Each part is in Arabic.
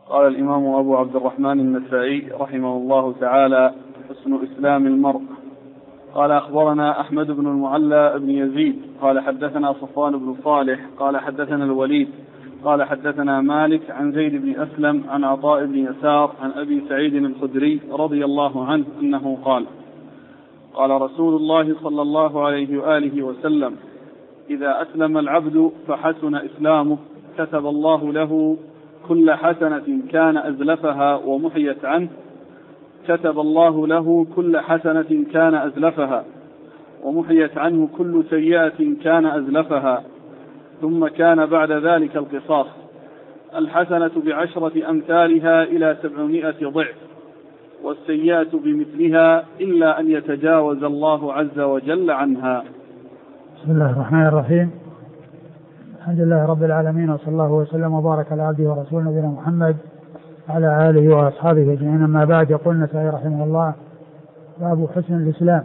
قال الإمام أبو عبد الرحمن النسائي رحمه الله تعالى: حسن إسلام المرء. قال أخبرنا أحمد بن المعلى بن يزيد قال حدثنا صفوان بن صالح قال حدثنا الوليد قال حدثنا مالك عن زيد بن أسلم عن عطاء بن يسار عن أبي سعيد الخدري رضي الله عنه أنه قال: قال رسول الله صلى الله عليه وآله وسلم: إذا أسلم العبد فحسن إسلامه كتب الله له كل حسنة كان أزلفها ومحيت عنه، كتب الله له كل حسنة كان أزلفها ومحيت عنه كل سيئة كان أزلفها، ثم كان بعد ذلك القصاص، الحسنة ب10 أمثالها إلى 700 ضعف، والسيئة بمثلها إلا أن يتجاوز الله عز وجل عنها. بسم الله الرحمن الرحيم. الحمد لله رب العالمين، وصلى الله وسلم وبارك على عبده ورسوله نبينا محمد على آله وأصحابه أجمعين. أما بعد، يقول النسائي رحمه الله: باب حسن الإسلام،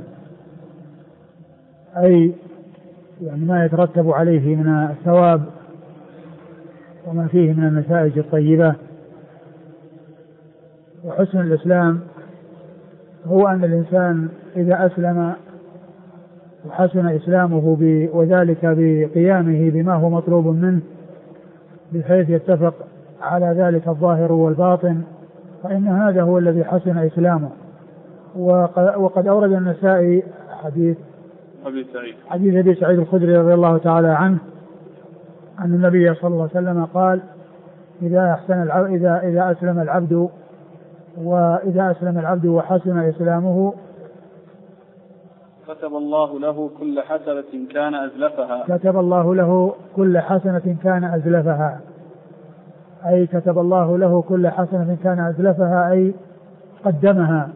أي يعني ما يترتب عليه من الثواب وما فيه من النتائج الطيبة. وحسن الإسلام هو أن الإنسان إذا أسلم وحسن إسلامه وذلك بقيامه بما هو مطلوب منه بحيث يتفق على ذلك الظاهر والباطن، فإن هذا هو الذي حسن إسلامه. وقد أورد النسائي حديث أبي سعيد الخدري رضي الله تعالى عنه أن النبي صلى الله عليه وسلم قال: إذا أسلم العبد وحسن إسلامه كتب الله له كل حسنة كان أزلفها. كتب الله له كل حسنة كان أزلفها، أي كتب الله له كل حسنة كان أزلفها، أي قدمها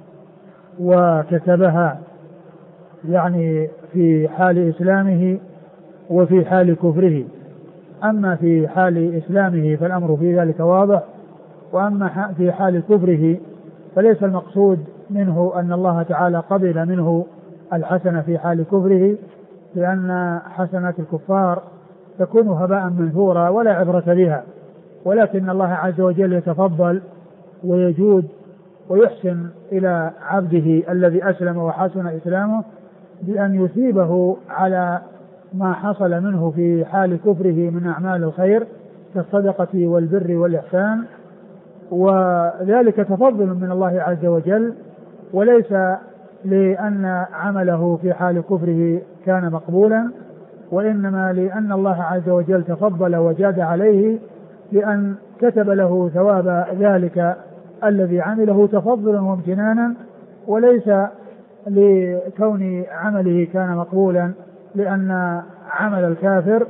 وكتبها، يعني في حال إسلامه وفي حال كفره. أما في حال إسلامه فالأمر في ذلك واضح، وأما في حال كفره فليس المقصود منه أن الله تعالى قبل منه الحسنة في حال كفره، لأن حسنات الكفار تكون هباء منثورا ولا عبرة بها، ولكن الله عز وجل يتفضل ويجود ويحسن إلى عبده الذي أسلم وحسن إسلامه بأن يثيبه على ما حصل منه في حال كفره من أعمال الخير كالصدقة والبر والإحسان، وذلك تفضل من الله عز وجل، وليس لأن عمله في حال كفره كان مقبولا، وإنما لأن الله عز وجل تفضل وجاد عليه لأن كتب له ثواب ذلك الذي عمله تفضلا وامتنانا، وليس لكون عمله كان مقبولا، لأن عمل الكافر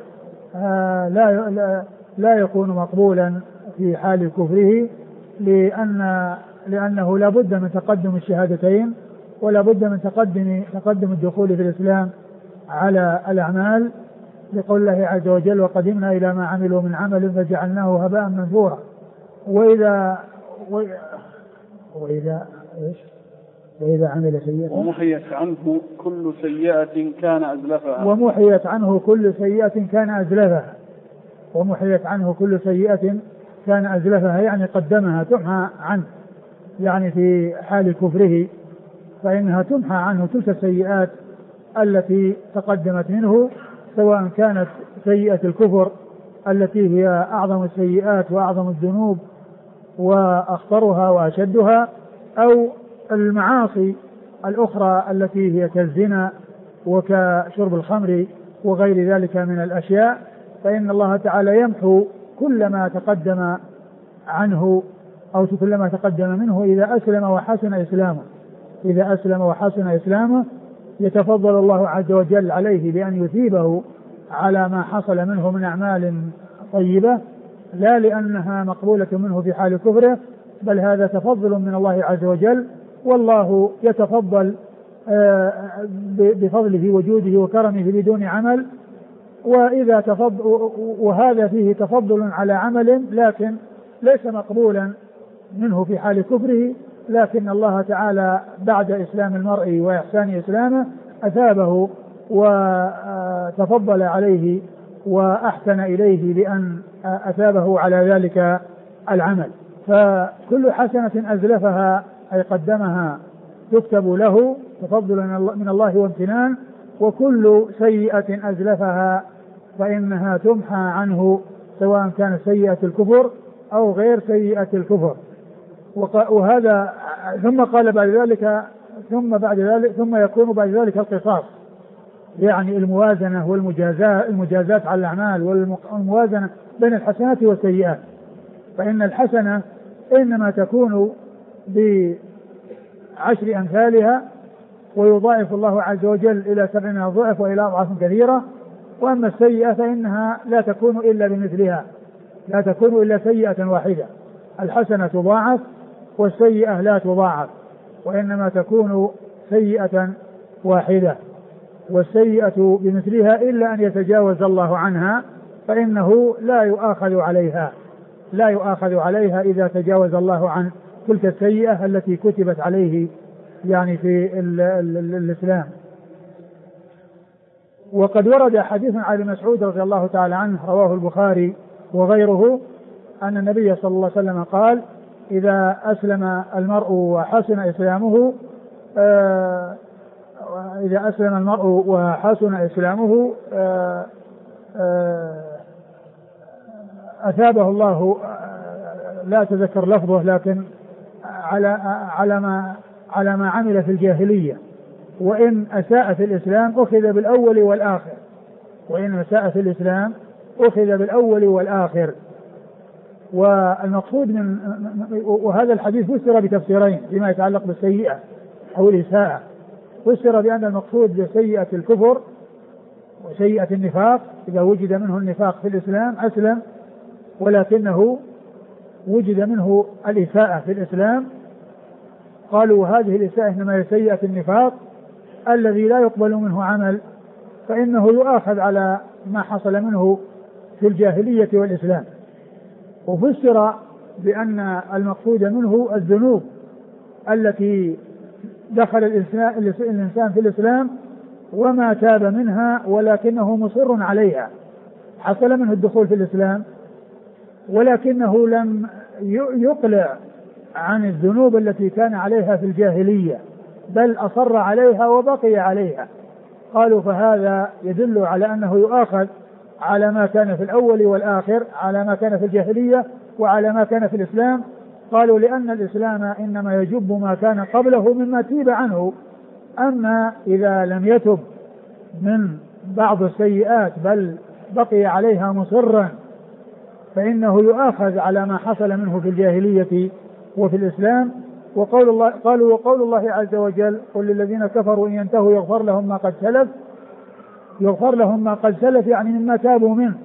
لا يكون مقبولا في حال كفره، لأنه لا بد من تقدم الشهادتين، ولا بد من تقدم الدخول في الإسلام على الأعمال، لقول الله عز وجل: وقدمنا إلى ما عملوا من عمل فجعلناه هباء منثورا. وإذا عمل سيئة ومحيت عنه كل سيئة كان أزلفها. ومحيت عنه كل سيئة كان أزلفها. ومحيت عنه كل سيئة كان أزلفها، يعني قدمها، تمحى عنه، يعني في حال كفره فإنها تمحى عنه تلك السيئات التي تقدمت منه، سواء كانت سيئة الكفر التي هي أعظم السيئات وأعظم الذنوب وأخطرها وأشدها، أو المعاصي الأخرى التي هي كالزنا وكشرب الخمر وغير ذلك من الأشياء، فإن الله تعالى يمحو كل ما تقدم عنه أو كل ما تقدم منه إذا أسلم وحسن إسلامه. إذا أسلم وحسن إسلامه يتفضل الله عز وجل عليه بأن يثيبه على ما حصل منه من أعمال طيبة، لا لأنها مقبولة منه في حال كفره، بل هذا تفضل من الله عز وجل، والله يتفضل بفضله وجوده وكرمه بدون عمل. وهذا فيه تفضل على عمل لكن ليس مقبولا منه في حال كفره، لكن الله تعالى بعد إسلام المرء وإحسان إسلامه أثابه وتفضل عليه وأحسن إليه بأن أثابه على ذلك العمل. فكل حسنة أزلفها أي قدمها تكتب له تفضل من الله وامتنان، وكل سيئة أزلفها فإنها تمحى عنه سواء كانت سيئة الكفر أو غير سيئة الكفر. وهذا ثم قال بعد ذلك ثم يكون بعد ذلك القصاص، يعني الموازنة والمجازات على الأعمال والموازنة بين الحسنات والسيئات. فإن الحسنة إنما تكون ب10 أمثالها ويضاعف الله عز وجل إلى 7 ضعف وإلى أضعاف كثيرة، وأما السيئة فإنها لا تكون إلا بمثلها، لا تكون إلا سيئة واحدة. الحسنة تضاعف والسيئة لا تضاعف، وإنما تكون سيئة واحدة، والسيئة بمثلها إلا أن يتجاوز الله عنها فإنه لا يؤاخذ عليها إذا تجاوز الله عن تلك السيئة التي كتبت عليه يعني في الإسلام. وقد ورد حديث عن ابن مسعود رضي الله تعالى عنه رواه البخاري وغيره أن النبي صلى الله عليه وسلم قال: إذا أسلم المرء وحسن إسلامه أثابه الله، لا أتذكر لفظه، لكن على ما عمل في الجاهلية، وإن أساء في الإسلام أخذ بالأول والآخر. والمقصود وهذا الحديث فسر بتفسيرين فيما يتعلق بالسيئة أو الإساءة. فسر بأن المقصود بسيئة الكفر وسيئة النفاق، إذا وجد منه النفاق في الإسلام أسلم ولكنه وجد منه الإساءة في الإسلام، قالوا هذه الإساءة إنما هي سيئة النفاق الذي لا يقبل منه عمل، فإنه يؤاخذ على ما حصل منه في الجاهلية والإسلام. وفسر بأن المقصود منه الذنوب التي دخل الإنسان في الإسلام وما تاب منها ولكنه مصر عليها، حصل منه الدخول في الإسلام ولكنه لم يقلع عن الذنوب التي كان عليها في الجاهلية، بل أصر عليها وبقي عليها. قالوا فهذا يدل على أنه يؤاخذ على ما كان في الأول والآخر، على ما كان في الجاهلية وعلى ما كان في الإسلام. قالوا لأن الإسلام إنما يجب ما كان قبله مما تيب عنه، أما إذا لم يتب من بعض السيئات بل بقي عليها مصرا فإنه يؤاخذ على ما حصل منه في الجاهلية وفي الإسلام. وقول الله عز وجل: قل للذين كفروا إن ينتهوا يغفر لهم ما قد سلف، يعني مما تابوا منه.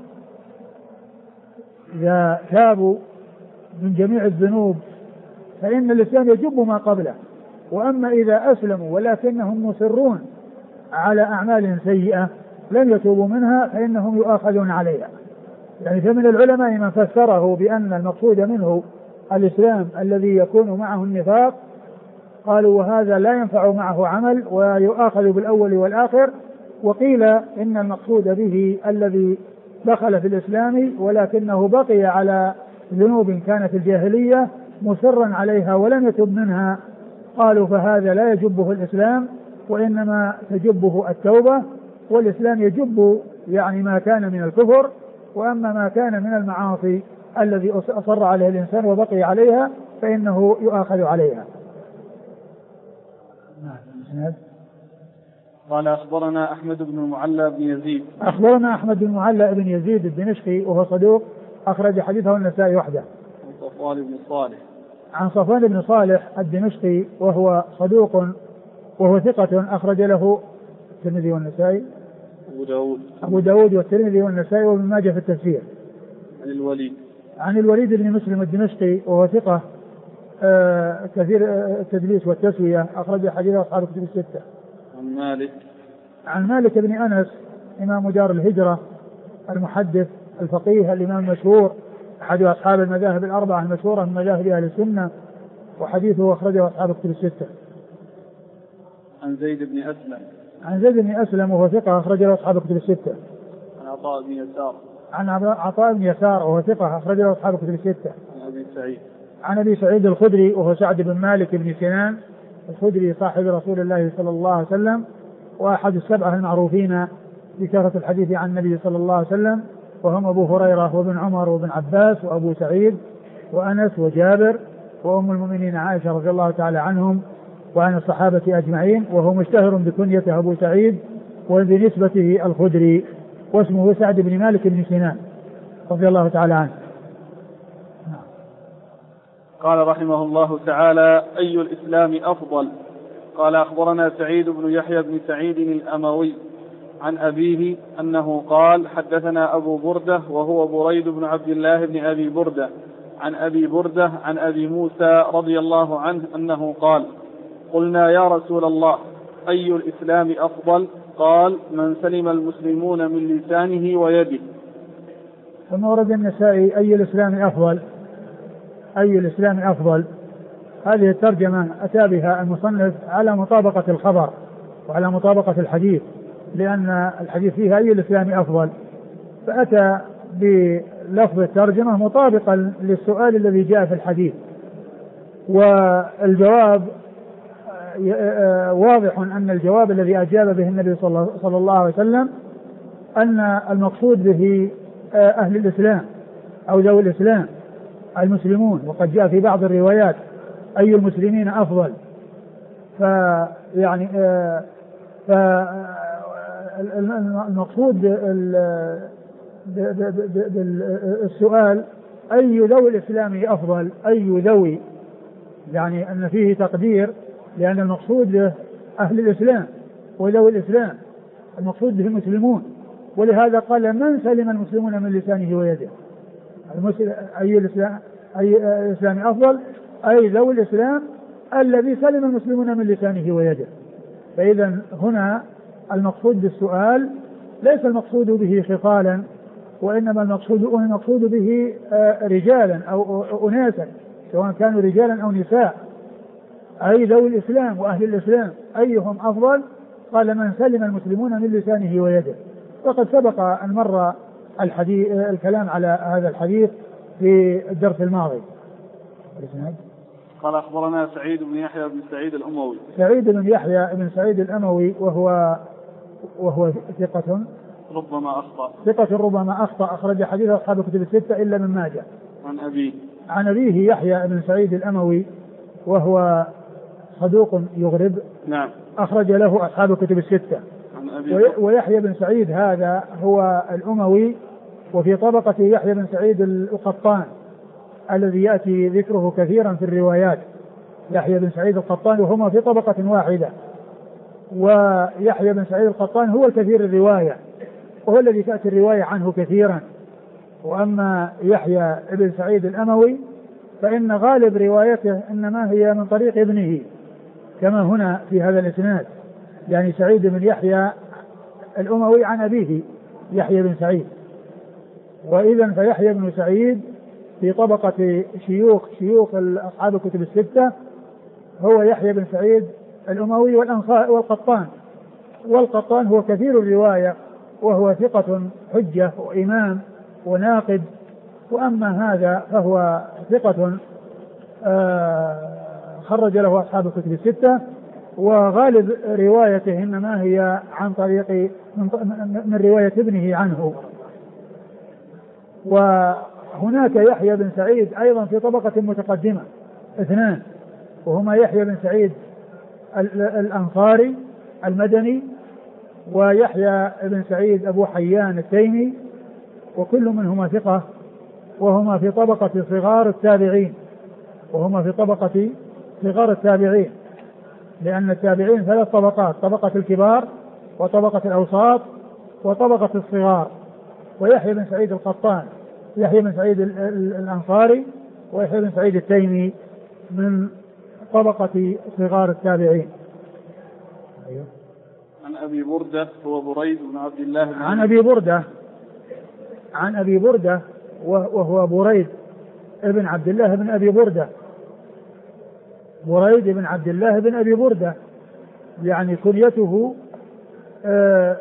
إذا تابوا من جميع الذنوب فإن الإسلام يجب ما قبله، وأما إذا أسلموا ولكنهم مصرون على أعمال سيئة لم يتوبوا منها فإنهم يؤاخذون عليها. يعني فمن العلماء من فسره بأن المقصود منه الإسلام الذي يكون معه النفاق، قالوا وهذا لا ينفع معه عمل ويؤاخذ بالأول والآخر. وقيل إن المقصود به الذي دخل في الإسلام ولكنه بقي على ذنوب كان في الجاهلية مصرا عليها ولم يتب منها، قالوا فهذا لا يجبه الإسلام وإنما تجبه التوبة، والإسلام يجب يعني ما كان من الكفر، وأما ما كان من المعاصي الذي أصر عليه الإنسان وبقي عليها فإنه يؤاخذ عليها. قال أخبرنا أحمد بن المعلى بن يزيد. أخبرنا أحمد بن المعلى بن يزيد الدمشقي وهو صدوق أخرج حديثه النسائي وحده. عن صفوان بن صالح الدمشقي وهو صدوق وهو ثقة أخرج له الترمذي والنسائي أبو داود والترمذي والنسائي وابن ماجه في التفسير. عن الوليد بن مسلم الدمشقي وهو ثقة كثير التدليس والتسوية أخرج حديثه أصحاب الكتب الستة. عن مالك بن أنس إمام دار الهجرة المحدث الفقيه الإمام المشهور أحد أصحاب المذاهب الأربعة المشهورة من مذاهب أهل السنة، وحديثه أخرجه أصحاب الكتب الستة. عن زيد بن أسلم وهو ثقة أخرجه أصحاب الكتب الستة. عن عطاء بن يسار وهو ثقة أخرجه أصحاب الكتب الستة. عن أبي سعيد الخدري وهو سعد بن مالك بن سنان الخدري صاحب رسول الله صلى الله عليه وسلم وأحد السبعة المعروفين بكثرة الحديث عن النبي صلى الله عليه وسلم، وهم أبو هريرة وابن عمر وابن عباس وأبو سعيد وأنس وجابر وأم المؤمنين عائشة رضي الله تعالى عنهم وعن الصحابة أجمعين، وهو مشتهر بكنيته أبو سعيد وبنسبته الخدري، واسمه سعد بن مالك بن سنان رضي الله تعالى عنه. قال رحمه الله تعالى: أي الإسلام أفضل؟ قال: أخبرنا سعيد بن يحيى بن سعيد الأموي عن أبيه أنه قال: حدثنا أبو بردة وهو بريد بن عبد الله بن أبي بردة عن أبي بردة عن أبي موسى رضي الله عنه أنه قال: قلنا يا رسول الله أي الإسلام أفضل؟ قال: من سلم المسلمون من لسانه ويده. ثم ورد النسائي: أي الإسلام أفضل؟ أي الإسلام أفضل؟ هذه الترجمة أتى بها المصنف على مطابقة الخبر وعلى مطابقة الحديث، لأن الحديث فيها أي الإسلام أفضل، فأتى بلفظ الترجمة مطابقا للسؤال الذي جاء في الحديث. والجواب واضح أن الجواب الذي أجاب به النبي صلى الله عليه وسلم أن المقصود به أهل الإسلام أو ذوي الإسلام المسلمون، وقد جاء في بعض الروايات أي المسلمين أفضل. فيعني المقصود بالسؤال أي ذوي الإسلام أفضل، أي ذوي، يعني أن فيه تقدير، لأن المقصود به أهل الإسلام وذوي الإسلام، المقصود به المسلمون، ولهذا قال: من سلم المسلمون من لسانه ويده. أي الإسلام أفضل، أي ذوي الإسلام الذي سلم المسلمون من لسانه ويده. فإذا هنا المقصود بالسؤال ليس المقصود به خصالا، وإنما المقصود به رجالا أو أناسا، سواء كانوا رجالا أو نساء. أي ذوي الإسلام وأهل الإسلام أيهم أفضل؟ قال: من سلم المسلمون من لسانه ويده. وقد سبق أن مر الكلام على هذا الحديث في الدرس الماضي. قال: أخبرنا سعيد بن يحيى بن سعيد الأموي. سعيد بن يحيى بن سعيد الأموي وهو ثقة ربما أخطأ أخرج حديث أصحاب الكتب الستة إلا من ماجه. عن أبيه يحيى بن سعيد الأموي وهو صدوق يغرب. نعم. أخرج له أصحاب الكتب الستة. ويحيى بن سعيد هذا هو الأموي، وفي طبقة يحيى بن سعيد القطان الذي يأتي ذكره كثيرا في الروايات. يحيى بن سعيد القطان وهما في طبقة واحدة، ويحيى بن سعيد القطان هو الكثير الرواية وهو الذي تأتي الرواية عنه كثيرا. وأما يحيى بن سعيد الأموي فإن غالب روايته إنما هي من طريق ابنه، كما هنا في هذا الإسناد، يعني سعيد بن يحيى الأموي عن أبيه يحيى بن سعيد. وإذا فيحيى بن سعيد في طبقة شيوخ أصحاب الكتب الستة هو يحيى بن سعيد الأموي والقطان. والقطان هو كثير الرواية وهو ثقة حجة وإمام وناقد. وأما هذا فهو ثقة خرج له أصحاب الكتب الستة، وغالب روايته إنما هي عن طريق من رواية ابنه عنه. وهناك يحيى بن سعيد أيضا في طبقة متقدمة اثنان، وهما يحيى بن سعيد الأنصاري المدني ويحيى بن سعيد أبو حيان التيمي، وكل منهما ثقة، وهما في طبقة صغار التابعين، لأن التابعين ثلاث طبقات: طبقة الكبار وطبقة الأوساط وطبقة الصغار. ويحيى بن سعيد القطان يحيى بن سعيد الأنصاري ويحيى بن سعيد التيمي من طبقة صغار التابعين. عن أبي بردة هو بريد بن عبد الله عن أبي بردة وهو بريد ابن عبد الله بن أبي بردة. بريد بن عبد الله بن أبي بردة يعني كنيته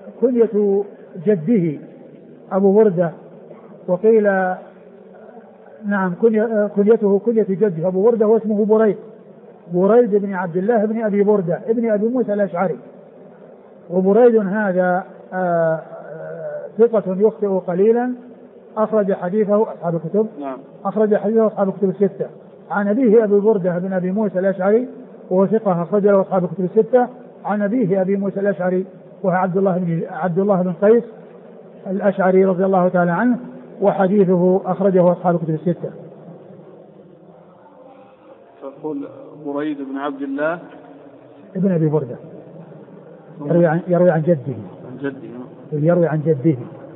كنية جده أبو بردة، وقيل نعم كنيته كنية جده أبو بردة واسمه بريد بن عبد الله بن أبي بردة ابن أبي موسى الأشعري. وبريد هذا ثقة يخطئ قليلا، أخرج حديثه أصحاب الكتب. نعم. أخرج حديثه أصحاب الكتب الستة. عن أبيه أبي بردة بن أبي موسى الأشعري وهو ثقة أخرج له أصحاب الكتب الستة. عن أبيه أبي موسى الأشعري وهو عبد الله بن قيس الأشعري رضي الله تعالى عنه، وحديثه أخرجه أصحاب الكتب الستة. فقل بريد بن عبد الله ابن أبي بردة يروي عن جده. يروي عن جده.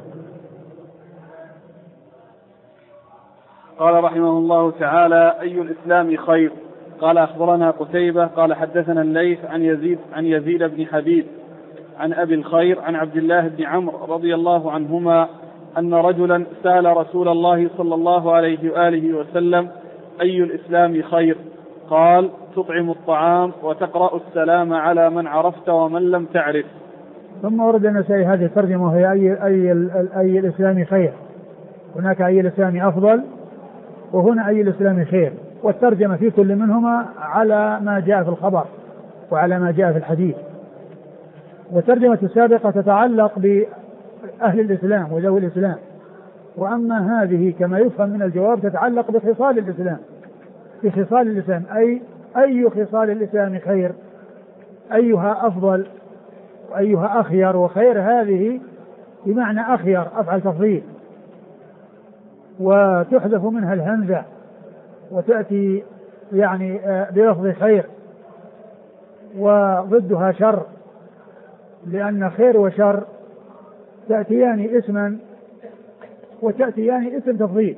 قال رحمه الله تعالى: أي الإسلام خير؟ قال: أخبرنا قتيبة قال حدثنا الليث عن يزيد بن حبيب عن أبي الخير عن عبد الله بن عمرو رضي الله عنهما أن رجلا سأل رسول الله صلى الله عليه وآله وسلم: أي الإسلام خير؟ قال: تطعم الطعام وتقرأ السلام على من عرفت ومن لم تعرف. ثم ورد النسائي هذه الترجمة وهي أي الإسلام خير. هناك أي الإسلام أفضل، وهنا أي الإسلام خير، والترجمة في كل منهما على ما جاء في الخبر وعلى ما جاء في الحديث. والترجمة السابقة تتعلق بأهل الإسلام وذوي الإسلام، وأما هذه كما يفهم من الجواب تتعلق بخصال الإسلام. بخصال الإسلام أي خصال الإسلام خير؟ أيها أفضل وأيها أخير؟ وخير هذه بمعنى أخير، أفعل تفضيل، وتحذف منها الهمزة وتأتي يعني بلفظ خير، وضدها شر، لأن خير وشر تأتيان اسما وتأتيان اسم تفضيل.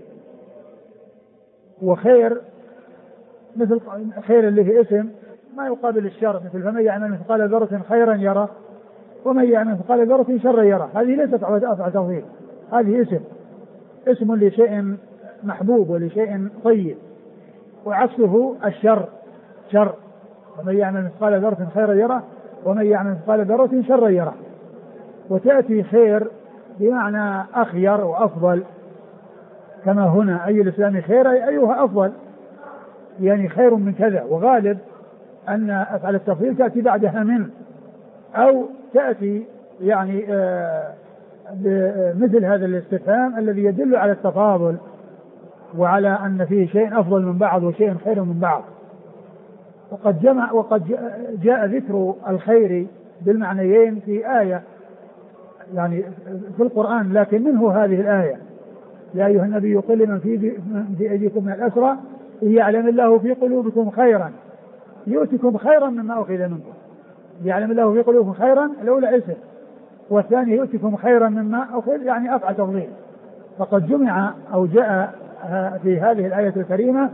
وخير مثل خير اللي في اسم ما يقابل الشر، مثل فمن يعمل مثقال ذرة خيرا يره ومن يعمل مثقال ذرة شرا يره. هذه ليست أفعل تفضيل، هذه اسم لشيء محبوب ولشيء طيب، وعكسه الشر شر. ومن يعمل مثقال ذرة خيرا يره ومن يعمل مثقال ذرة شرا يره. وتأتي خير بمعنى أخير وأفضل، كما هنا أي الإسلام خير أي أيها أفضل، يعني خير من كذا. وغالب أن أفعل التفضيل تأتي بعدها من، أو تأتي يعني مثل هذا الاستفهام الذي يدل على التفاضل وعلى أن فيه شيء أفضل من بعض وشيء خير من بعض. وقد جاء ذكر الخير بالمعنيين في آية يعني في القرآن، لكن منه هذه الآية: يا أيها النبي قل لمن في أيديكم من الأسرى إن يعلم الله في قلوبكم خيرا يؤتكم خيرا مما أخذ منكم. يعلم الله في قلوبكم خيرا الأولى اسم، والثاني يؤتكم خيرا مما أخذ يعني أفعل تفضيل. فقد جمع أو جاء في هذه الآية الكريمة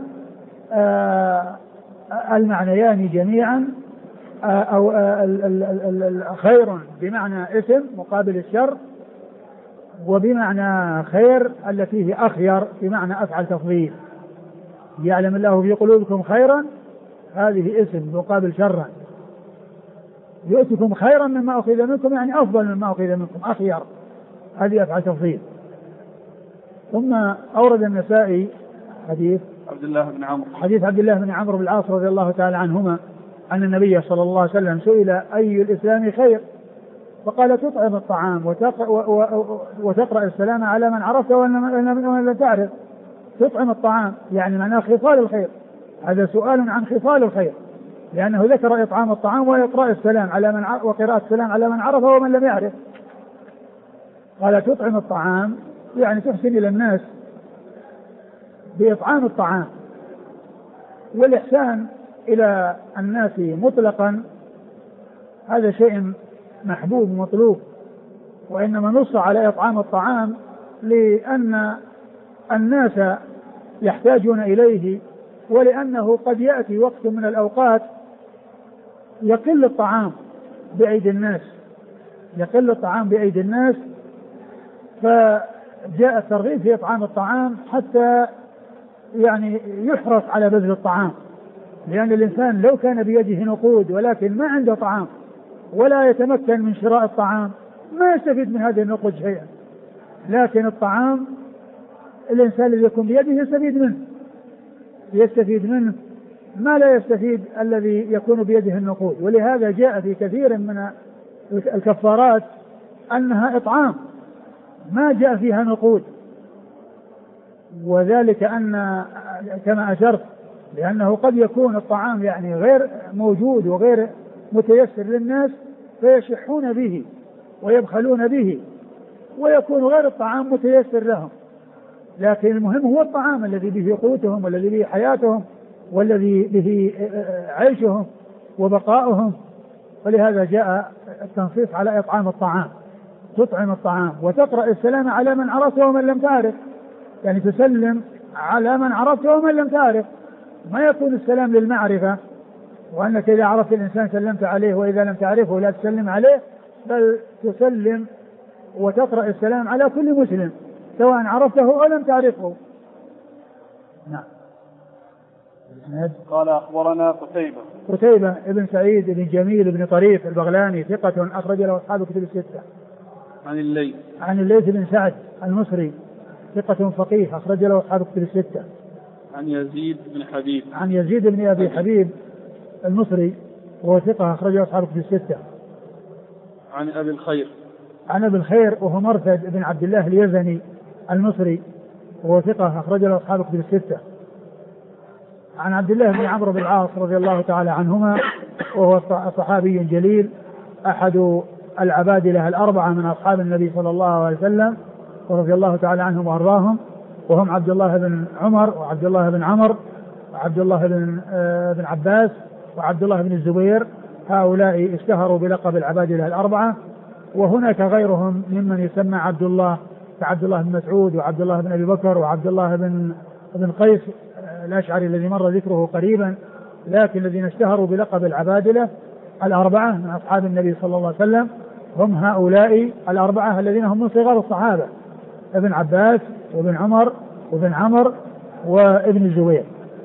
المعنيان جميعا، أو خير بمعنى اسم مقابل الشر، وبمعنى خير التي هي أخير بمعنى أفعل تفضيل. يعلم الله في قلوبكم خيرا هذه اسم مقابل شرا، يؤتكم خيرا مما أخذ منكم يعني أفضل مما أخذ منكم، أخير، هذه أفعل تفضيل. ثم أورد النسائي حديث عبد الله بن عمرو بن العاص رضي الله تعالى عنهما أن النبي صلى الله عليه وسلم سئل أي الإسلام خير؟ فقال: تطعم الطعام وتقرأ السلام على من عرفت ومن لم تعرف. تطعم الطعام يعني معناه خصال الخير، هذا سؤال عن خصال الخير، لأنه ذكر إطعام الطعام وإقراء السلام على من وقراءة السلام على من عرف ومن لم يعرف. قال: تطعم الطعام يعني تحسن إلى الناس بإطعام الطعام. والإحسان إلى الناس مطلقا هذا شيء محبوب مطلوب، وإنما نص على إطعام الطعام لأن الناس يحتاجون إليه، ولأنه قد يأتي وقت من الأوقات يقل الطعام بأيدي الناس، فجاء الترغيب في إطعام الطعام حتى يعني يحرص على بذل الطعام، لأن الإنسان لو كان بيده نقود ولكن ما عنده طعام ولا يتمكن من شراء الطعام ما يستفيد من هذه النقود شيئا. لكن الطعام الإنسان الذي يكون بيده يستفيد منه ما لا يستفيد الذي يكون بيده النقود. ولهذا جاء في كثير من الكفارات أنها إطعام ما جاء فيها نقود، وذلك أن كما أشرت لأنه قد يكون الطعام يعني غير موجود وغير متيسر للناس فيشحون به ويبخلون به، ويكون غير الطعام متيسر لهم، لكن المهم هو الطعام الذي به قوتهم والذي به حياتهم والذي به عيشهم وبقاؤهم. ولهذا جاء التنصيص على إطعام الطعام، تطعم الطعام وتقرأ السلام على من عرفته ومن لم تعرف، يعني تسلم على من عرفته ومن لم تعرف، ما يكون السلام للمعرفة وأنك إذا عرفت الإنسان سلمت عليه وإذا لم تعرفه لا تسلم عليه، بل تسلم وتقرأ السلام على كل مسلم سواء عرفته أو لم تعرفه. نعم. قال أخبرنا قتيبة ابن سعيد بن جميل بن طريف البغلاني ثقة أخرج له أصحاب كتب الستة. عن الليث بن سعد المصري ثقة فقيه أخرج له أصحاب كتب الستة. عن يزيد بن أبي حبيب المصري وهو ثقة أخرج له أصحاب كتب الستة. عن أبي الخير وهو مرثد بن عبد الله اليزني المصري وهو ثقة أخرج له أصحاب كتب الستة. عن عبد الله بن عمرو بن العاص رضي الله تعالى عنهما وهو صحابي جليل أحد العبادلة الأربعة من أصحاب النبي صلى الله عليه وسلم ورضي الله تعالى عنهم وأرضاهم، وهم عبد الله بن عمر وعبد الله بن عمر وعبد الله بن عباس وعبد الله بن الزبير. هؤلاء اشتهروا بلقب العبادلة الأربعة، وهناك غيرهم ممن يسمى عبد الله كعبد الله بن مسعود وعبد الله بن أبي بكر وعبد الله بن قيس الأشعري الذي مر ذكره قريبا، لكن الذين اشتهروا بلقب العبادلة الأربعة من أصحاب النبي صلى الله عليه وسلم هم هؤلاء الأربعة الذين هم من صغار الصحابة، ابن عباس وابن عمر وابن عمر وابن الزبير.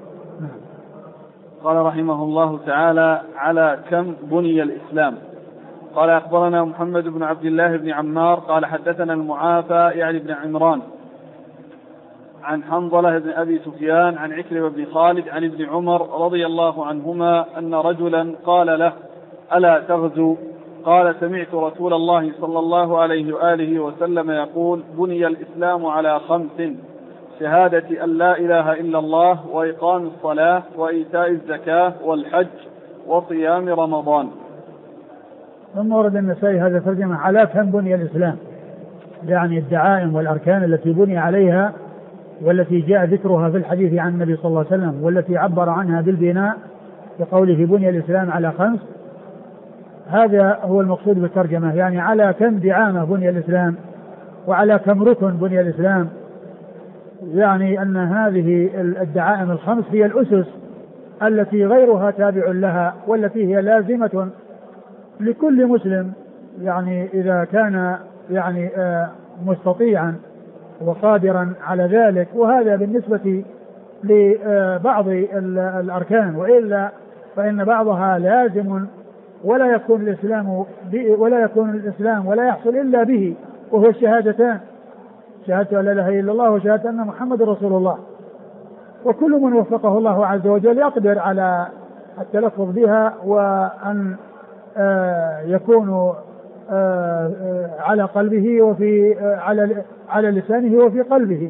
قال رحمه الله تعالى: على كم بني الإسلام؟ قال أخبرنا محمد بن عبد الله بن عمار قال حدثنا المعافى يعني بن عمران عن حنظلة بن أبي سفيان عن عكرمة بن خالد عن ابن عمر رضي الله عنهما أن رجلا قال له: ألا تغزو؟ قال: سمعت رسول الله صلى الله عليه وآله وسلم يقول: بني الإسلام على 5: شهادة أن لا إله إلا الله وإقام الصلاة وإيتاء الزكاة والحج وصيام رمضان. ثم ورد النسائي هذا ترجمة على كم بني الإسلام، يعني الدعائم والأركان التي بني عليها والتي جاء ذكرها في الحديث عن النبي صلى الله عليه وسلم والتي عبر عنها بالبناء بقوله بني الإسلام على 5. هذا هو المقصود بالترجمة، يعني على كم دعامة بني الإسلام وعلى كم ركن بني الإسلام، يعني أن هذه الدعائم 5 هي الأسس التي غيرها تابع لها والتي هي لازمة لكل مسلم، يعني إذا كان يعني مستطيعا وقادرا على ذلك. وهذا بالنسبة لبعض الأركان، وإلا فإن بعضها لازم ولا يكون الإسلام ولا يحصل إلا به، وهو الشهادتان، شهادة أن لا إله إلا الله وشهادة أن محمد رسول الله. وكل من وفقه الله عز وجل يقدر على التلفظ بها وأن يكون على قلبه وفي على لسانه وفي قلبه.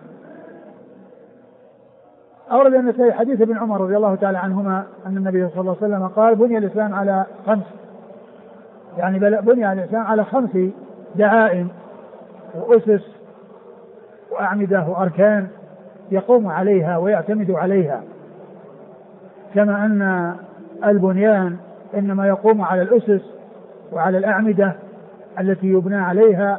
أورد النسائي حديث ابن عمر رضي الله تعالى عنهما أن النبي صلى الله عليه وسلم قال: بني الإسلام على 5، يعني بني الإسلام على 5 دعائم وأسس وأعمدة وأركان يقوم عليها ويعتمد عليها، كما أن البنيان إنما يقوم على الأسس وعلى الأعمدة التي يبنى عليها،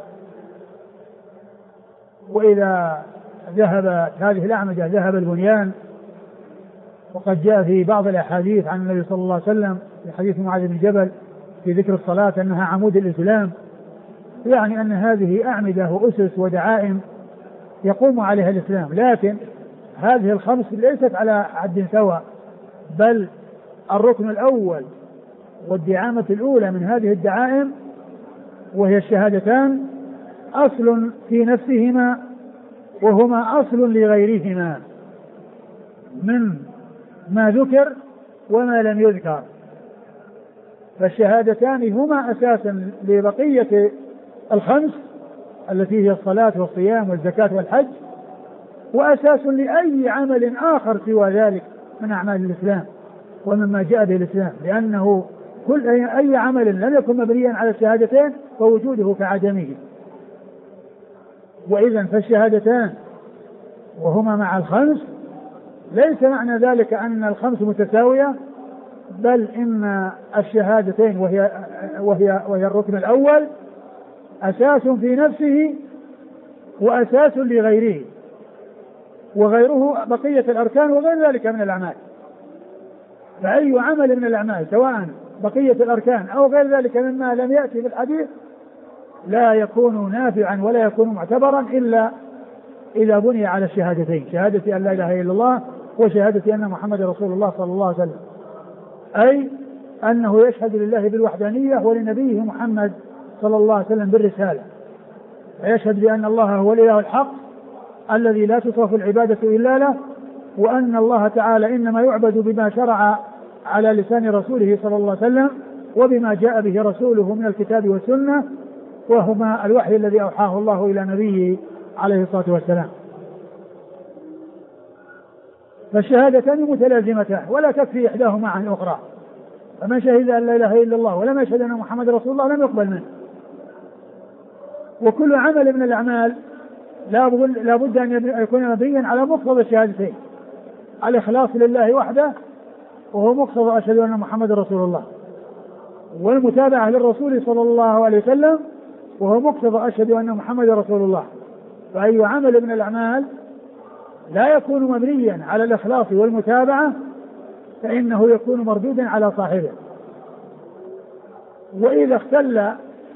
وإذا ذهب هذه الأعمدة ذهب البنيان. وقد جاء في بعض الأحاديث عن النبي صلى الله عليه وسلم في حديث معاذ بن جبل في ذكر الصلاة أنها عمود الإسلام، يعني أن هذه أعمدة وأسس ودعائم يقوم عليها الإسلام، لكن هذه 5 ليست على حد سواء، بل الركن الأول والدعامة الأولى من هذه الدعائم وهي الشهادتان أصل في نفسهما وهما أصل لغيرهما من ما ذكر وما لم يذكر. فالشهادتان هما أساسا لبقية الخمس التي هي الصلاة والصيام والزكاة والحج، وأساس لأي عمل آخر سوى ذلك من أعمال الإسلام ومما جاء به الإسلام، لأنه كل أي عمل لم يكن مبنيا على الشهادتين فوجوده كعدمه. وإذا فالشهادتان وهما مع الخمس ليس معنى ذلك أن الخمس متساوية، بل إن الشهادتين وهي الركن الأول أساس في نفسه وأساس لغيره، وغيره بقية الأركان وغير ذلك من الأعمال. فأي عمل من الأعمال سواء بقية الأركان أو غير ذلك مما لم يأتي في الحديث لا يكون نافعا ولا يكون معتبرا إلا إذا بني على الشهادتين، شهادة أن لا إله إلا الله وشهادة أن محمد رسول الله صلى الله عليه وسلم، أي أنه يشهد لله بالوحدانية ولنبيه محمد صلى الله عليه وسلم بالرسالة، ويشهد بأن الله هو الإله الحق الذي لا تصرف العبادة إلا له، وأن الله تعالى إنما يعبد بما شرع على لسان رسوله صلى الله عليه وسلم وبما جاء به رسوله من الكتاب والسنة، وهما الوحي الذي أوحاه الله إلى نبيه عليه الصلاة والسلام. فالشهادتان متلازمتان ولا تكفي إحداهما عن الأخرى، فمن شهد أن لا إله إلا الله ولم يشهد أن محمد رسول الله لم يقبل منه. وكل عمل من الأعمال لا بد أن يكون مبنيا على مقتضى الشهادتين، الإخلاص لله وحده وهو مقتضى أشهد أن محمد رسول الله، والمتابعة للرسول صلى الله عليه وسلم وهو مقتضى أشهد أن محمد رسول الله. فأي عمل من الأعمال لا يكون مبنيا على الإخلاص والمتابعة فإنه يكون مردودا على صاحبه. وإذا اختل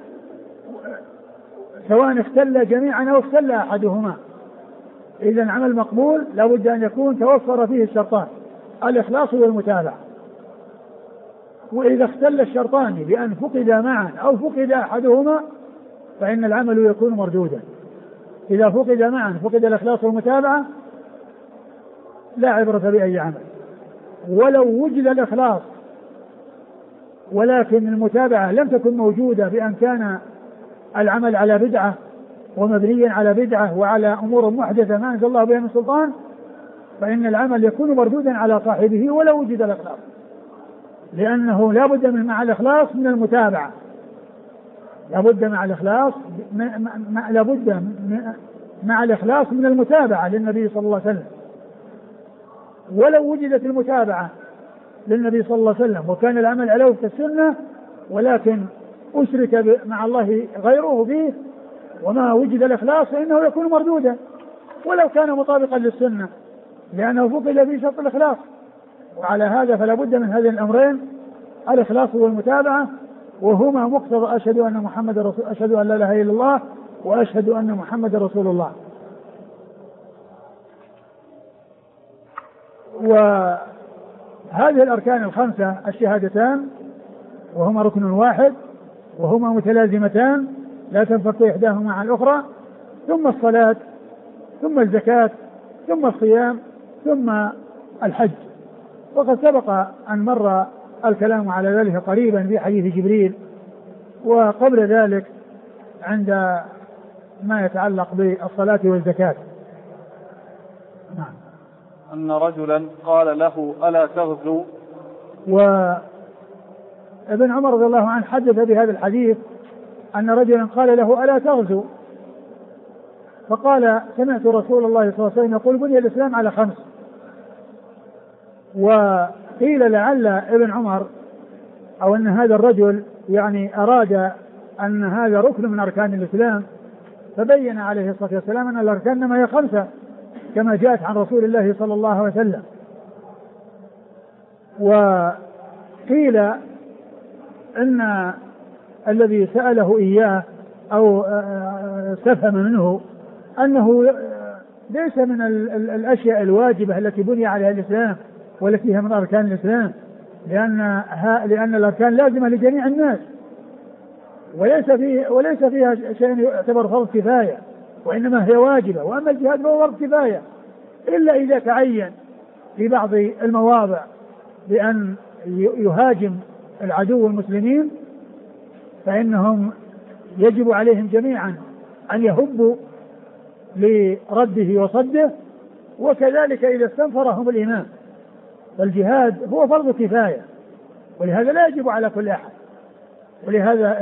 سواء اختل جميعا أو اختل أحدهما، إذا العمل مقبول لا بد أن يكون توفر فيه الشرطان الإخلاص والمتابعة. وإذا اختل الشرطان بأن فقد معا أو فقد أحدهما فإن العمل يكون مردودا. إذا فقد معا فقد الإخلاص والمتابعة لا عبرة بأي عمل. ولو وجد الإخلاص ولكن المتابعة لم تكن موجودة بأن كان العمل على بدعة ومبنيا على بدعة وعلى أمور محدثة ما أنزل الله بها من سلطان، فإن العمل يكون مردودا على صاحبه ولو وجد الإخلاص، لأنه لا بد من مع الإخلاص من المتابعة، لا بد مع الإخلاص مع الإخلاص من المتابعة للنبي صلى الله عليه وسلم. ولو وجدت المتابعة للنبي صلى الله عليه وسلم وكان العمل على وفق السنة ولكن أشرك مع الله غيره فيه وما وجد الإخلاص فإنه يكون مردودا ولو كان مطابقا للسنة، لأنه فقد في شرط الإخلاص. وعلى هذا فلا بد من هذين الأمرين الإخلاص والمتابعة، وهما مقتضى أشهد أن محمد رسول، أشهد أن لا إله إلا الله وأشهد أن محمد رسول الله. وهذه الأركان الخمسة الشهادتان وهما ركن واحد وهما متلازمتان لا تنفك إحداهما عن الأخرى، ثم الصلاة ثم الزكاة ثم الصيام ثم الحج. وقد سبق أن مر الكلام على ذلك قريبا في حديث جبريل، وقبل ذلك عند ما يتعلق بالصلاة والزكاة. نعم. أن رجلا قال له ألا تغزو، وابن عمر رضي الله عنه حدث بهذا الحديث أن رجلا قال له ألا تغزو، فقال سمعت رسول الله صلى الله عليه وسلم يقول بني الإسلام على 5. وقيل لعل ابن عمر أو أن هذا الرجل يعني أراد أن هذا ركن من أركان الإسلام، فبين عليه الصلاة والسلام أن الأركان إنما هي 5 كما جاءت عن رسول الله صلى الله عليه وسلم. وقيل أن الذي سأله إياه أو استفهم منه أنه ليس من الأشياء الواجبة التي بني عليها الإسلام والتي هي من أركان الإسلام، لأن الأركان لازمة لجميع الناس وليس فيها شيء يعتبر فرض كفاية، وإنما هي واجبة. وأما الجهاد فهو فرض كفاية إلا إذا تعين في بعض المواضع بأن يهاجم العدو المسلمين، فإنهم يجب عليهم جميعا أن يهبوا لرده وصده، وكذلك إذا استنفرهم الإمام. فالجهاد هو فرض كفاية، ولهذا لا يجب على كل أحد. ولهذا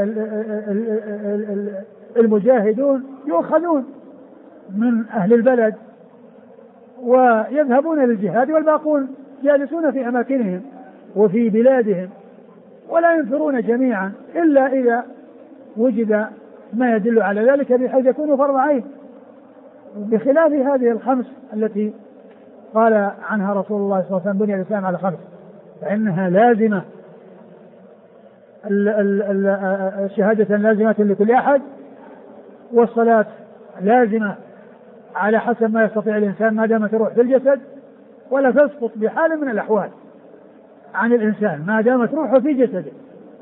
المجاهدون يؤخذون من أهل البلد ويذهبون للجهاد، والباقون جالسون في أماكنهم وفي بلادهم ولا ينفرون جميعا إلا إذا وجد ما يدل على ذلك بحيث يكون فرض عين، بخلاف هذه الخمس التي قال عنها رسول الله صلى الله عليه وسلم بني الإسلام على خمس، فإنها لازمة، الشهادة لازمة لكل أحد، والصلاة لازمة على حسب ما يستطيع الإنسان ما دامت الروح في الجسد، ولا تسقط بحال من الأحوال عن الإنسان ما دامت روحه في جسده،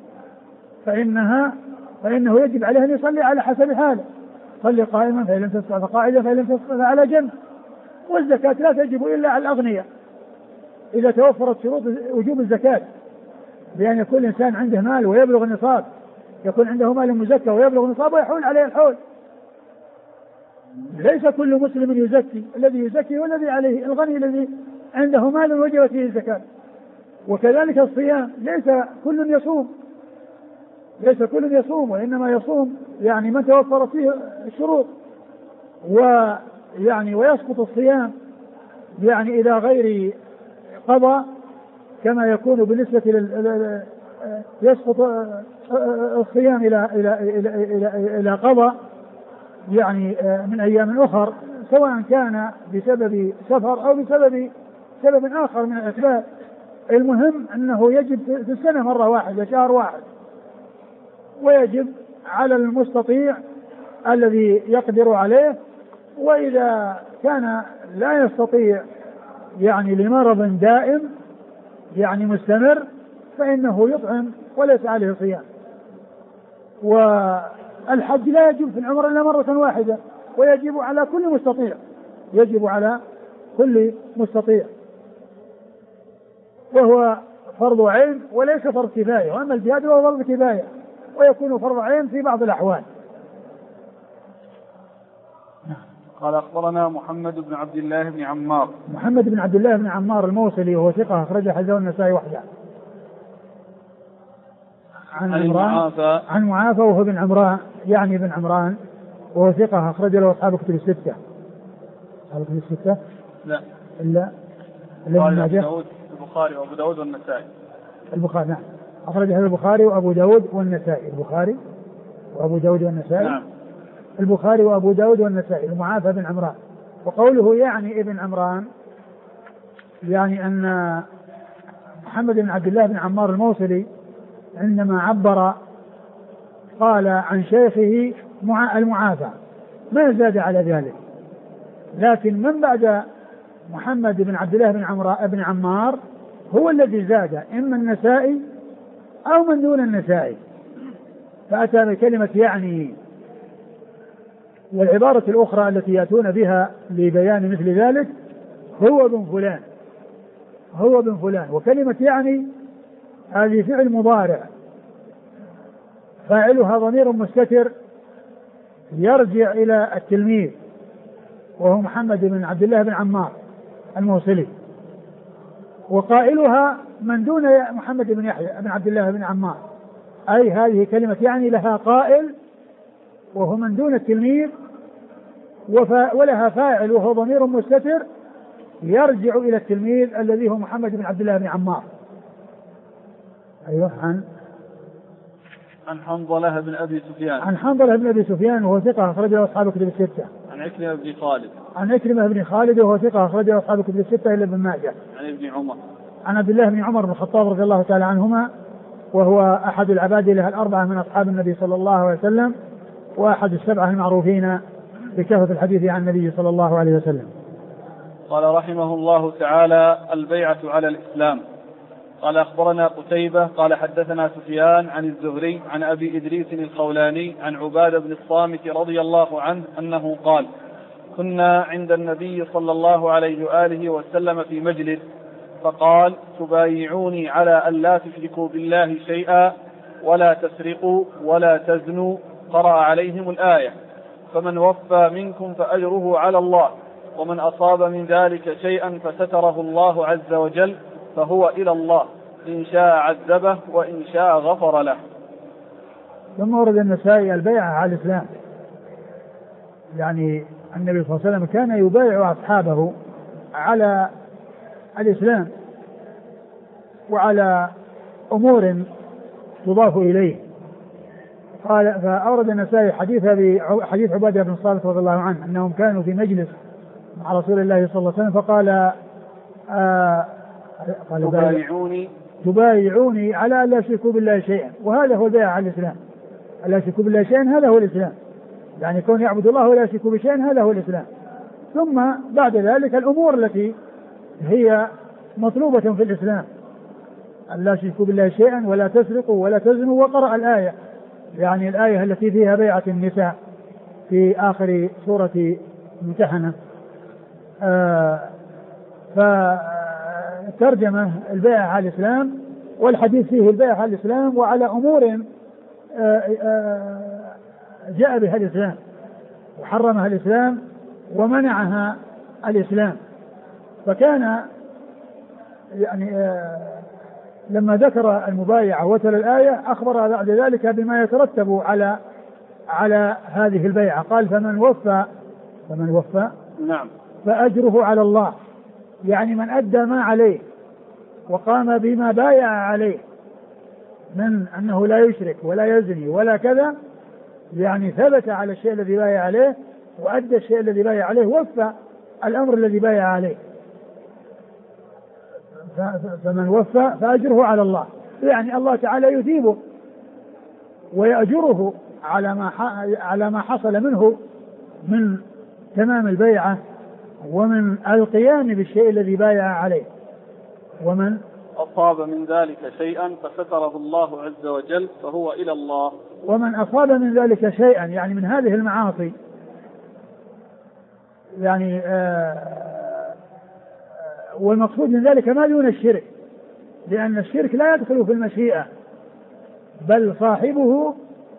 فإنه يجب عليه أن يصلي على حسب حاله، صلي قائما فإن لم تستطع فقاعدا فإن لم تستطع على جنب. والزكاة لا تجب إلا على الأغنياء إذا توفرت شروط وجوب الزكاة، بأن يكون الإنسان عنده مال ويبلغ النصاب، يكون عنده مال مزكى ويبلغ النصاب ويحول عليه الحول. ليس كل مسلم يزكي، الذي يزكي والذي عليه الغني الذي عنده مال وجبت فيه الزكاة. وكذلك الصيام، ليس كل يصوم، وإنما يصوم يعني من توفرت فيه الشروط، ويسقط الصيام يعني إلى غير قضاء، كما يكون بالنسبة يسقط الصيام إلى قضاء يعني من أيام أخر، سواء كان بسبب سفر أو بسبب آخر من الأسباب. المهم أنه يجب في السنة مرة واحدة، شهر واحد، ويجب على المستطيع الذي يقدر عليه. وإذا كان لا يستطيع يعني لمرض دائم يعني مستمر فإنه يطعم وليس عليه صيام. والحج لا يجب في العمر إلا مرة واحدة، ويجب على كل مستطيع، وهو فرض عين وليس فرض كفاية. وأما الجهاد هو فرض كفاية ويكون فرض عين في بعض الأحوال. قال أخبرنا محمد بن عبد الله بن عمار. محمد بن عبد الله بن عمار الموصلي وهو ثقة أخرج حديثه النسائي وحده. عن معافى وهو بن عمران يعني بن عمران وهو ثقة أخرج له أصحاب كتب الستة. أصحاب كتب الستة؟ لا إلا أبو داود البخاري وأبو داود والنسائي. البخاري نعم أخرج هذا البخاري وأبو داود والنسائي. البخاري وأبو داود والنسائي. نعم. البخاري وأبو داود والنسائي. المعافى بن عمران. وقوله يعني ابن عمران يعني أن محمد بن عبد الله بن عمار الموصلي عندما عبر قال عن شيخه المعافى، ما زاد على ذلك. لكن من بعد محمد بن عبد الله بن عمار هو الذي زاد، إما النسائي أو من دون النسائي، فأتى بكلمة يعني. والعبارة الأخرى التي يأتون بها لبيان مثل ذلك هو بن فلان. وكلمة يعني هذه فعل مضارع فاعلها ضمير مستتر يرجع إلى التلميذ وهو محمد بن عبد الله بن عمار الموصلي، وقائلها من دون محمد بن يحيى بن عبد الله بن عمار، أي هذه كلمة يعني لها قائل وهو من دون التلميذ، ولها فاعل وهو ضمير مستتر يرجع إلى التلميذ الذي هو محمد بن عبد الله بن عمار. أيوه. عن حنظلة بن أبي سفيان. عن حنظلة بن أبي سفيان وهو ثقة أخرجه أصحاب كتب الستة. عن عكرمة بن خالد. عن عكرمة بن خالد وهو ثقة أخرجه أصحاب كتب الستة إلا ابن ماجه. عن ابن عمر. عن عبد الله بن عمر بن الخطاب رضي الله تعالى عنهما، وهو أحد العبادلة الأربعة من أصحاب النبي صلى الله عليه وسلم، وأحد السبعة المعروفين بكثرة الحديث عن النبي صلى الله عليه وسلم. قال رحمه الله تعالى: البيعة على الإسلام. قال أخبرنا قتيبة قال حدثنا سفيان عن الزهري عن أبي إدريس الخولاني عن عبادة بن الصامت رضي الله عنه أنه قال: كنا عند النبي صلى الله عليه وآله وسلم في مجلس، فقال: تبايعوني على أن لا تشركوا بالله شيئا ولا تسرقوا ولا تزنوا. قرأ عليهم الآية: فمن وفى منكم فأجره على الله، ومن أصاب من ذلك شيئا فستره الله عز وجل فهو إلى الله، إن شاء عذبه وإن شاء غفر له. ثم ورد النسائي البيعة على الإسلام، يعني النبي صلى الله عليه وسلم كان يبايع أصحابه على الإسلام وعلى أمور تضاف إليه. قال فأورد النسائي حديث عبادة بن الصامت رضي الله عنه أنهم كانوا في مجلس مع رسول الله صلى الله عليه وسلم فقال تبايعوني على أن لا يشركوا بالله شيئا، وهذا هو البيع على الإسلام. لا يشركوا بالله شيئا هذا هو الإسلام، يعني كون يعبد الله ولا يشركوا بشيء هذا هو الإسلام. ثم بعد ذلك الأمور التي هي مطلوبة في الإسلام: أن لا يشركوا بالله شيئا ولا تسرقوا ولا تزنوا. وقرأ الآية، يعني الآية التي فيها بيعة النساء في آخر سورة ممتحنة. فترجمة البيعة على الإسلام، والحديث فيه البيعة على الإسلام وعلى أمور جاء بها الإسلام وحرمها الإسلام ومنعها الإسلام. فكان يعني لما ذكر المبايعة وتلا الآية أخبر بعد ذلك بما يترتب على هذه البيعة. قال: فمن وفى نعم فأجره على الله، يعني من أدى ما عليه وقام بما بايع عليه من أنه لا يشرك ولا يزني ولا كذا، يعني ثبت على الشيء الذي بايع عليه وأدى الشيء الذي بايع عليه، وفى الأمر الذي بايع عليه. فمن وفى فأجره على الله، يعني الله تعالى يثيبه ويأجره على ما حصل منه من تمام البيعة ومن القيام بالشيء الذي بايع عليه. ومن أصاب من ذلك شيئا فستره الله عز وجل فهو إلى الله. ومن أصاب من ذلك شيئا يعني من هذه المعاصي، يعني والمقصود من ذلك ما دون الشرك، لأن الشرك لا يدخل في المشيئة بل صاحبه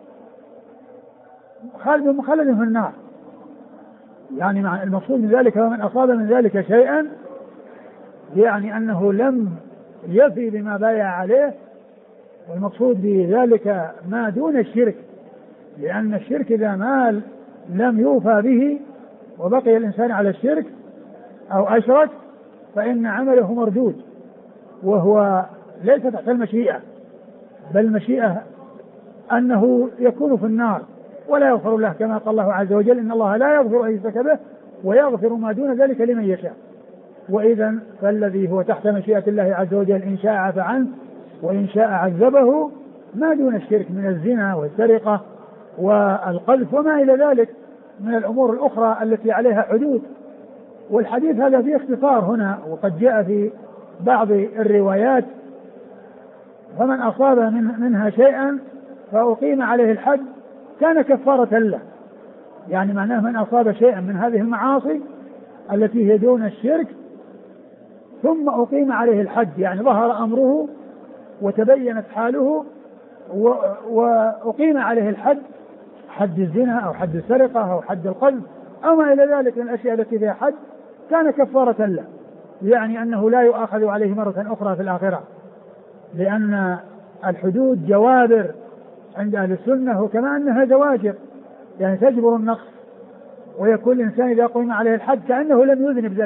مخلد في النار. يعني المقصود من ذلك ومن أصاب من ذلك شيئا يعني أنه لم يفي بما بايع عليه، والمقصود بذلك ما دون الشرك، لأن الشرك إذا ما لم يوفى به وبقي الإنسان على الشرك أو أشرك فإن عمله مردود، وهو ليس تحت المشيئة، بل المشيئة أنه يكون في النار ولا يغفر له، كما قال الله عز وجل: إن الله لا يغفر أن يشرك به ويغفر ما دون ذلك لمن يشاء. وإذا فالذي هو تحت مشيئة الله عز وجل إن شاء عفى عنه وإن شاء عذبه ما دون الشرك من الزنا والسرقة والقذف وما إلى ذلك من الأمور الأخرى التي عليها حدود. والحديث هذا فيه اختصار هنا، وقد جاء في بعض الروايات: فمن أصاب منها شيئا فأقيم عليه الحد كان كفارة له، يعني معناه من أصاب شيئا من هذه المعاصي التي هي دون الشرك ثم أقيم عليه الحد، يعني ظهر أمره وتبينت حاله وأقيم عليه الحد، حد الزنا أو حد السرقة أو حد القذف أو ما إلى ذلك من الأشياء التي فيها حد، كان كفارة له، يعني أنه لا يؤاخذ عليه مرة أخرى في الآخرة، لأن الحدود جوابر عند أهل السنة وكما أنها زواجر، يعني تجبر النقص، ويكون الإنسان إذا قيم عليه الحد كأنه لم يذنب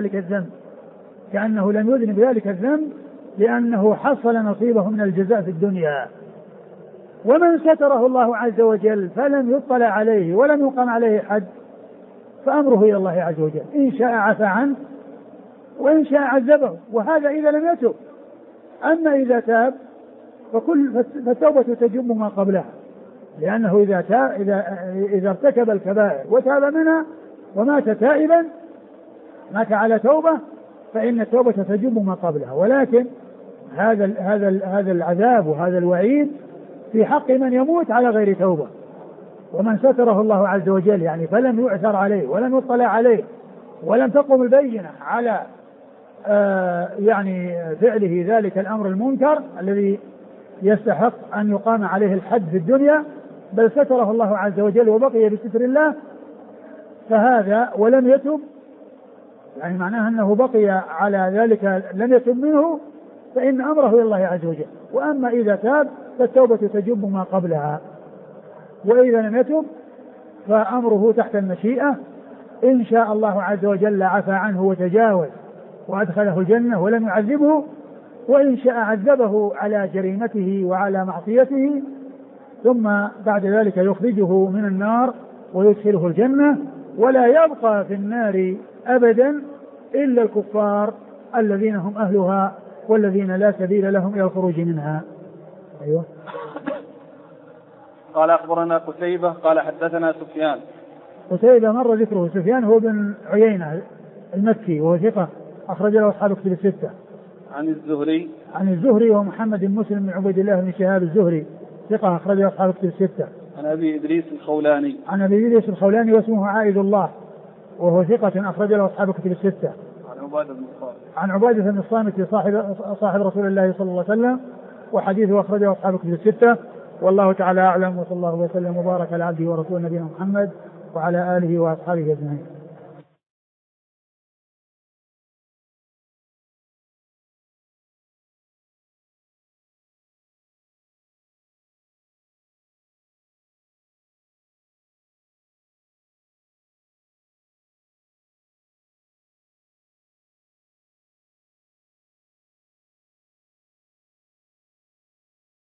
ذلك الذنب لأنه حصل نصيبه من الجزاء في الدنيا. ومن ستره الله عز وجل فلم يطلع عليه ولم يقام عليه حد فأمره إلى الله عز وجل، إن شاء عفى عنه وإن شاء عذبه، وهذا إذا لم يتب. أما إذا تاب فالتوبة تجب ما قبلها، لأنه إذا ارتكب الكبائر وتاب منها ومات تائبا مات على توبة فإن التوبة تجب ما قبلها. ولكن هذا العذاب وهذا الوعيد في حق من يموت على غير توبة، ومن ستره الله عز وجل يعني فلم يعثر عليه ولم يطلع عليه ولم تقم البينة على يعني فعله ذلك الأمر المنكر الذي يستحق أن يقام عليه الحد في الدنيا، بل ستره الله عز وجل وبقي بستر الله، فهذا ولم يتب، يعني معناه أنه بقي على ذلك لم يتب منه، فإن أمره إلى الله عز وجل. وأما إذا تاب فالتوبة تجب ما قبلها، وإذا لم يتب فأمره تحت المشيئة، إن شاء الله عز وجل عفى عنه وتجاوز وأدخله الجنة ولم يعذبه، وإن شاء عذبه على جريمته وعلى معصيته، ثم بعد ذلك يخرجه من النار ويدخله الجنة، ولا يبقى في النار أبدا إلا الكفار الذين هم أهلها والذين لا سبيل لهم إلى الخروج منها. أيوة. قال أخبرنا قتيبة قال حدثنا سفيان. قتيبة مر ذكره. سفيان هو بن عيينة المكي وهو ثقة أخرج له أصحاب كتب الستة. عن الزهري ومحمد بن مسلم بن عبيد الله بن شهاب الزهري ثقة أخرج له أصحاب كتب الستة. عن أبي إدريس الخولاني. واسمه عائد الله وهو ثقة أخرج له أصحاب كتب الستة. عن عبادة بن الصامت صاحب رسول الله صلى الله عليه وسلم، وحديثه أخرجه أصحاب كتب الستة. والله تعالى أعلم، وصلى الله وسلم وبارك على عبده ورسوله نبينا محمد وعلى آله وأصحابه أجمعين.